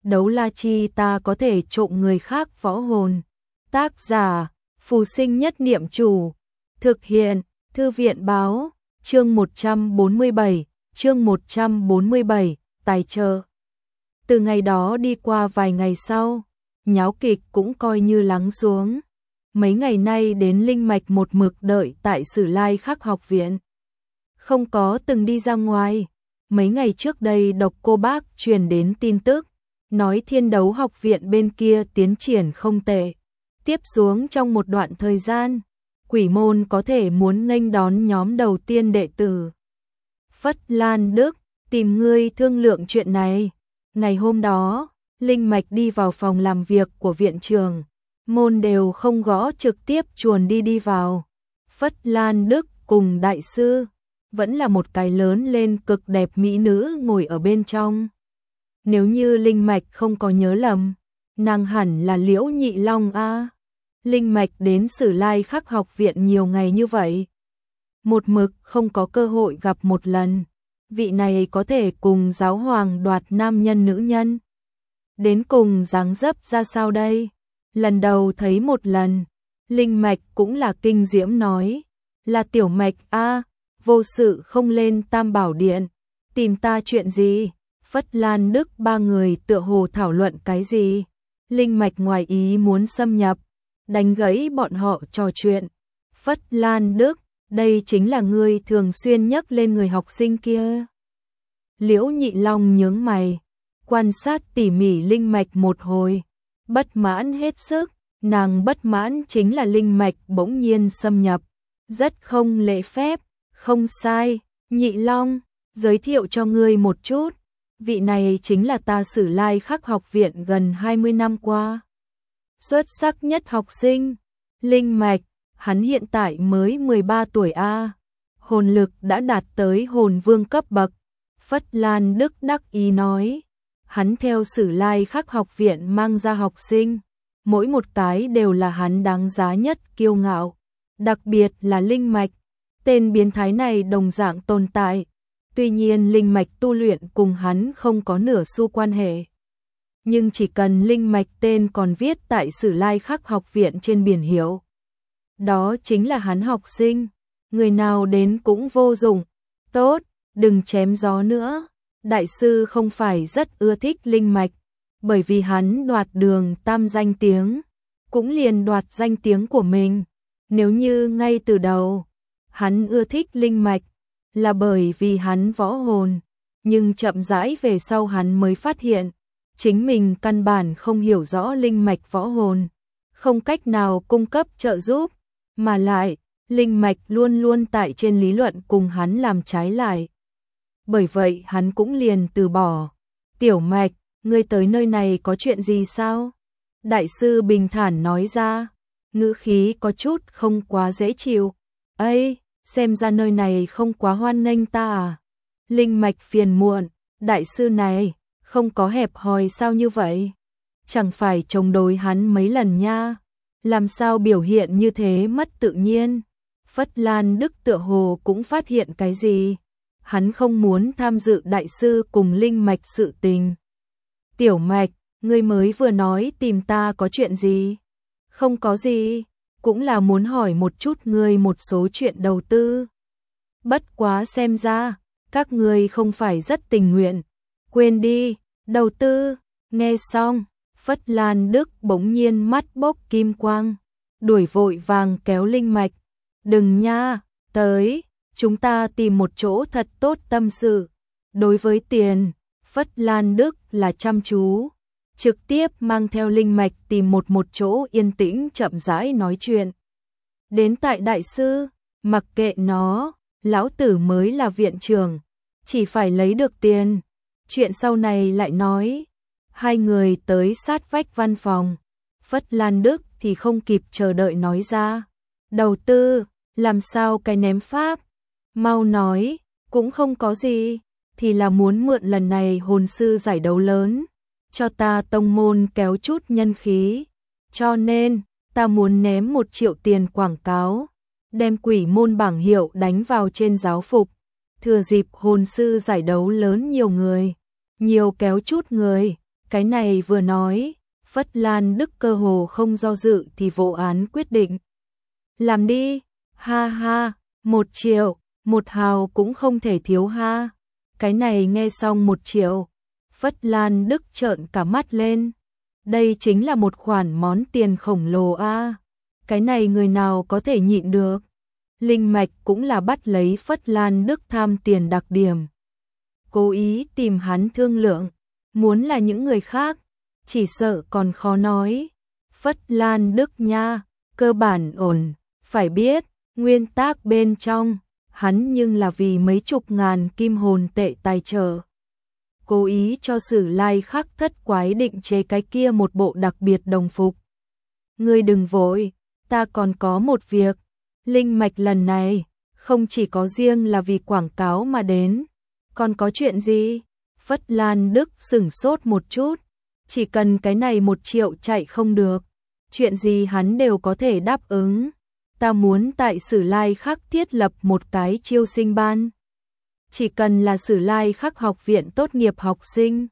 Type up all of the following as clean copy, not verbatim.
đấu la chi ta có thể trộm người khác võ hồn. Tác giả, Phù Sinh Nhất Niệm Chủ. Thực hiện, Thư viện báo, chương 147, tài trợ. Từ ngày đó đi qua vài ngày sau, nháo kịch cũng coi như lắng xuống. Mấy ngày nay đến Linh Mạch một mực đợi tại Sử Lai Khắc học viện. Không có từng đi ra ngoài. Mấy ngày trước đây Độc Cô Bác truyền đến tin tức, nói Thiên Đấu học viện bên kia tiến triển không tệ. Tiếp xuống trong một đoạn thời gian, Quỷ môn có thể muốn nghênh đón nhóm đầu tiên đệ tử. Phất Lan Đức, tìm ngươi thương lượng chuyện này. Ngày hôm đó, Linh Mạch đi vào phòng làm việc của viện trưởng, môn đều không gõ, trực tiếp chuồn đi vào. Phất Lan Đức cùng đại sư, vẫn là một cái lớn lên cực đẹp mỹ nữ ngồi ở bên trong. Nếu như Linh Mạch không có nhớ lầm, nàng hẳn là Liễu Nhị Long a. Linh Mạch đến Sử Lai Khắc học viện nhiều ngày như vậy, một mực không có cơ hội gặp một lần. Vị này có thể cùng giáo hoàng đoạt nam nhân nữ nhân. Đến cùng dáng dấp ra sao đây? Lần đầu thấy một lần, Linh Mạch cũng là kinh diễm nói, là Tiểu Mạch a, vô sự không lên Tam Bảo Điện, tìm ta chuyện gì? Phất Lan Đức ba người tựa hồ thảo luận cái gì? Linh Mạch ngoài ý muốn xâm nhập, đánh gãy bọn họ trò chuyện. Phất Lan Đức, đây chính là ngươi thường xuyên nhắc lên người học sinh kia. Liễu Nhị Long nhướng mày, quan sát tỉ mỉ Linh Mạch một hồi, bất mãn hết sức. Nàng bất mãn chính là Linh Mạch bỗng nhiên xâm nhập, rất không lễ phép. Không sai, Nhị Long, giới thiệu cho ngươi một chút, vị này chính là ta Sử Lai Khắc học viện gần 20 năm qua xuất sắc nhất học sinh, Linh Mạch. Hắn hiện tại mới 13 tuổi a, hồn lực đã đạt tới hồn vương cấp bậc. Phất Lan Đức đắc ý nói, hắn theo Sử Lai Khắc học viện mang ra học sinh, mỗi một cái đều là hắn đáng giá nhất kiêu ngạo, đặc biệt là Linh Mạch. Tên biến thái này đồng dạng tồn tại, tuy nhiên Linh Mạch tu luyện cùng hắn không có nửa xu quan hệ. Nhưng chỉ cần Linh Mạch tên còn viết tại Sử Lai Khắc học viện trên biển hiệu, đó chính là hắn học sinh, người nào đến cũng vô dụng. Tốt, đừng chém gió nữa, đại sư không phải rất ưa thích Linh Mạch, bởi vì hắn đoạt Đường Tam danh tiếng, cũng liền đoạt danh tiếng của mình. Nếu như ngay từ đầu hắn ưa thích Linh Mạch là bởi vì hắn võ hồn, nhưng chậm rãi về sau hắn mới phát hiện, chính mình căn bản không hiểu rõ Linh Mạch võ hồn, không cách nào cung cấp trợ giúp, mà lại, Linh Mạch luôn luôn tại trên lý luận cùng hắn làm trái lại. Bởi vậy hắn cũng liền từ bỏ. Tiểu Mạch, ngươi tới nơi này có chuyện gì sao? Đại sư bình thản nói ra, ngữ khí có chút không quá dễ chịu. Ây, xem ra nơi này không quá hoan nghênh ta à? Linh Mạch phiền muộn, đại sư này, không có hẹp hòi sao như vậy? Chẳng phải chống đối hắn mấy lần nha? Làm sao biểu hiện như thế mất tự nhiên? Phất Lan Đức tựa hồ cũng phát hiện cái gì? Hắn không muốn tham dự đại sư cùng Linh Mạch sự tình. Tiểu Mạch, ngươi mới vừa nói tìm ta có chuyện gì? Không có gì, cũng là muốn hỏi một chút ngươi một số chuyện đầu tư. Bất quá xem ra, các ngươi không phải rất tình nguyện. Quên đi, đầu tư. Nghe xong, Phất Lan Đức bỗng nhiên mắt bốc kim quang, đuổi vội vàng kéo Linh Mạch. Đừng nha, tới, chúng ta tìm một chỗ thật tốt tâm sự. Đối với tiền, Phất Lan Đức là chăm chú, trực tiếp mang theo Linh Mạch tìm một chỗ yên tĩnh chậm rãi nói chuyện. Đến tại đại sư, mặc kệ nó, lão tử mới là viện trưởng, chỉ phải lấy được tiền, chuyện sau này lại nói. Hai người tới sát vách văn phòng, Phất Lan Đức thì không kịp chờ đợi nói ra. Đầu tư, làm sao cái ném pháp? Mau nói, cũng không có gì, thì là muốn mượn lần này hồn sư giải đấu lớn, cho ta tông môn kéo chút nhân khí. Cho nên, ta muốn ném 1 triệu tiền quảng cáo, đem Quỷ môn bảng hiệu đánh vào trên giáo phục. Thừa dịp hồn sư giải đấu lớn nhiều người, nhiều kéo chút người, Cái này vừa nói, Phất Lan Đức cơ hồ không do dự thì vô án quyết định. Làm đi, ha ha, 1 triệu, 1 hào cũng không thể thiếu ha. Cái này nghe xong 1 triệu, Phất Lan Đức trợn cả mắt lên. Đây chính là một khoản món tiền khổng lồ a. Cái này người nào có thể nhịn được. Linh Mạch cũng là bắt lấy Phất Lan Đức tham tiền đặc điểm. Cố ý tìm hắn thương lượng, muốn là những người khác, chỉ sợ còn khó nói. Phất Lan Đức nha, cơ bản ổn, phải biết, nguyên tắc bên trong, hắn nhưng là vì mấy chục ngàn kim hồn tệ tài trợ. Cố ý cho Sử Lai Khắc Thất Quái định chế cái kia một bộ đặc biệt đồng phục. Ngươi đừng vội, ta còn có một việc. Linh Mạch lần này, không chỉ có riêng là vì quảng cáo mà đến. Còn có chuyện gì? Phất Lan Đức sửng sốt một chút. Chỉ cần cái này 1 triệu chạy không được. Chuyện gì hắn đều có thể đáp ứng. Ta muốn tại Sử Lai Khắc thiết lập một cái chiêu sinh ban. Chỉ cần là Sử Lai Khắc học viện tốt nghiệp học sinh.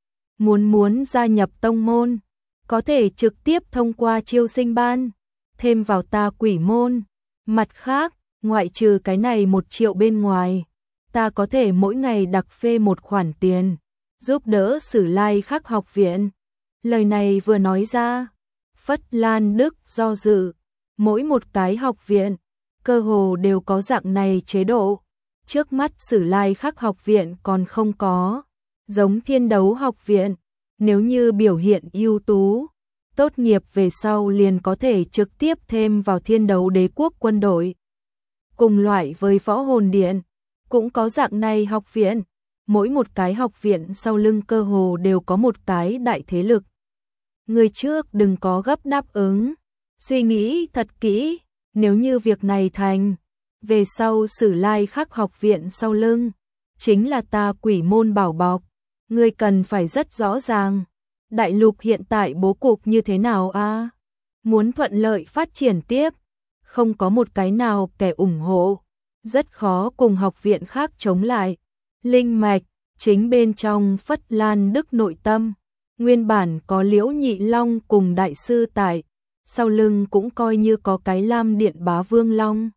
Muốn gia nhập tông môn. Có thể trực tiếp thông qua chiêu sinh ban. Thêm vào ta quỷ môn. Mặt khác, ngoại trừ cái này 1 triệu bên ngoài. Ta có thể mỗi ngày đặc phê một khoản tiền. Giúp đỡ Sử Lai Khắc học viện. Lời này vừa nói ra. Phất Lan Đức do dự. Mỗi một cái học viện, cơ hồ đều có dạng này chế độ. Trước mắt Sử Lai Khắc học viện còn không có. Giống Thiên Đấu học viện, nếu như biểu hiện ưu tú, tốt nghiệp về sau liền có thể trực tiếp thêm vào Thiên Đấu Đế quốc quân đội. Cùng loại với Võ Hồn Điện, cũng có dạng này học viện. Mỗi một cái học viện sau lưng cơ hồ đều có một cái đại thế lực. Người trước đừng có gấp đáp ứng. Suy nghĩ thật kỹ, nếu như việc này thành, về sau Sử Lai Khắc học viện sau lưng, chính là ta quỷ môn bảo bọc, ngươi cần phải rất rõ ràng. Đại lục hiện tại bố cục như thế nào a? Muốn thuận lợi phát triển tiếp, không có một cái nào kẻ ủng hộ, rất khó cùng học viện khác chống lại. Linh Mạch, chính bên trong Phất Lan Đức nội tâm, nguyên bản có Liễu Nhị Long cùng đại sư tại, sau lưng cũng coi như có cái Lam Điện Bá Vương Long.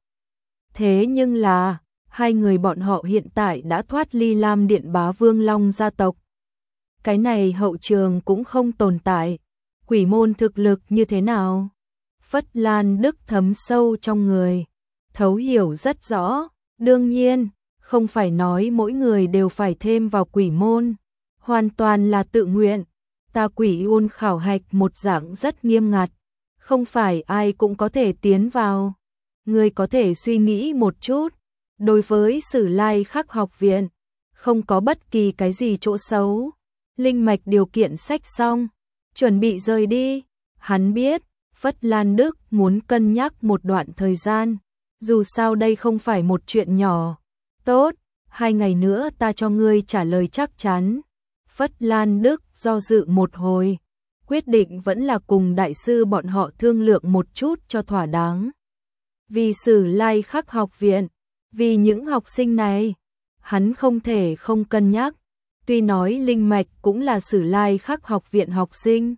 Thế nhưng là, hai người bọn họ hiện tại đã thoát ly Lam Điện Bá Vương Long gia tộc. Cái này hậu trường cũng không tồn tại. Quỷ môn thực lực như thế nào? Phất Lan Đức thấm sâu trong người, thấu hiểu rất rõ. Đương nhiên, không phải nói mỗi người đều phải thêm vào quỷ môn, hoàn toàn là tự nguyện. Ta quỷ ôn khảo hạch một dạng rất nghiêm ngặt, không phải ai cũng có thể tiến vào. Người có thể suy nghĩ một chút, đối với Sử Lai Khắc học viện, không có bất kỳ cái gì chỗ xấu. Linh Mạch điều kiện sách xong, chuẩn bị rời đi. Hắn biết, Phất Lan Đức muốn cân nhắc một đoạn thời gian, dù sao đây không phải một chuyện nhỏ. Tốt, 2 ngày nữa ta cho ngươi trả lời chắc chắn. Phất Lan Đức do dự một hồi, quyết định vẫn là cùng đại sư bọn họ thương lượng một chút cho thỏa đáng. Vì Sử Lai Khắc học viện, vì những học sinh này, hắn không thể không cân nhắc. Tuy nói Linh Mạch cũng là Sử Lai Khắc học viện học sinh,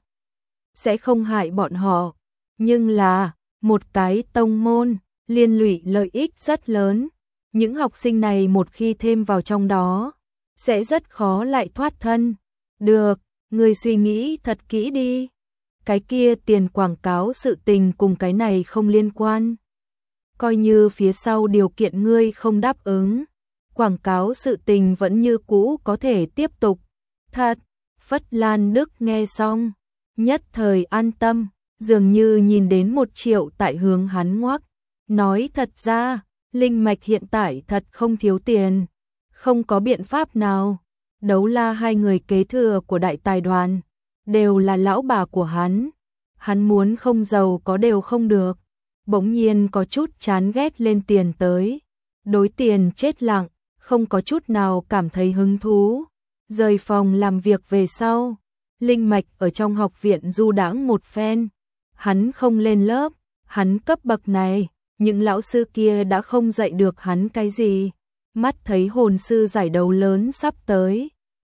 sẽ không hại bọn họ, nhưng là một cái tông môn, liên lụy lợi ích rất lớn. Những học sinh này một khi thêm vào trong đó, sẽ rất khó lại thoát thân. Được, ngươi suy nghĩ thật kỹ đi. Cái kia tiền quảng cáo sự tình cùng cái này không liên quan. Coi như phía sau điều kiện ngươi không đáp ứng, quảng cáo sự tình vẫn như cũ có thể tiếp tục. Thật, Phất Lan Đức nghe xong, nhất thời an tâm, dường như nhìn đến 1 triệu tại hướng hắn ngoắc. Nói thật ra, Linh Mạch hiện tại thật không thiếu tiền, không có biện pháp nào. Đấu La hai người kế thừa của đại tài đoàn, đều là lão bà của hắn. Hắn muốn không giàu có đều không được. Bỗng nhiên có chút chán ghét lên tiền tới. Đối tiền chết lặng, không có chút nào cảm thấy hứng thú. Rời phòng làm việc về sau, Linh Mạch ở trong học viện du đãng một phen. Hắn không lên lớp, hắn cấp bậc này, những lão sư kia đã không dạy được hắn cái gì. Mắt thấy hồn sư giải đấu lớn sắp tới,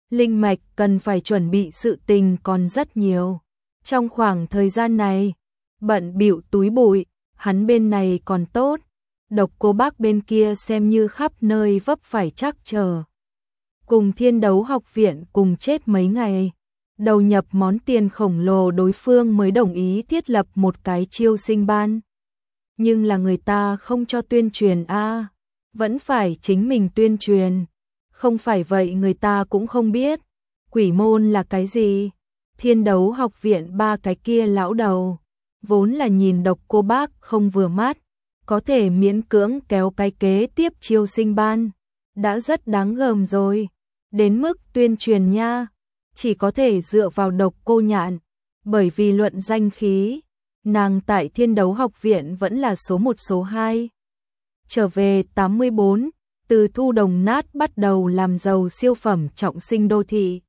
Linh Mạch cần phải chuẩn bị sự tình còn rất nhiều. Trong khoảng thời gian này, bận bịu túi bụi, hắn bên này còn tốt, Độc Cô Bác bên kia xem như khắp nơi vấp phải trắc trở. Cùng Thiên Đấu Học Viện cùng chết mấy ngày, đầu nhập món tiền khổng lồ đối phương mới đồng ý thiết lập một cái chiêu sinh ban. Nhưng là người ta không cho tuyên truyền a, vẫn phải chính mình tuyên truyền. Không phải vậy người ta cũng không biết Quỷ môn là cái gì. Thiên Đấu Học Viện ba cái kia lão đầu vốn là nhìn Độc Cô Bác không vừa mắt, có thể miễn cưỡng kéo cái kế tiếp chiêu sinh ban, đã rất đáng gờm rồi. Đến mức tuyên truyền nha, chỉ có thể dựa vào Độc Cô Nhạn, bởi vì luận danh khí, nàng tại Thiên Đấu Học Viện vẫn là số 1 số 2. Trở về 84, từ thu đồng nát bắt đầu làm giàu siêu phẩm trọng sinh đô thị.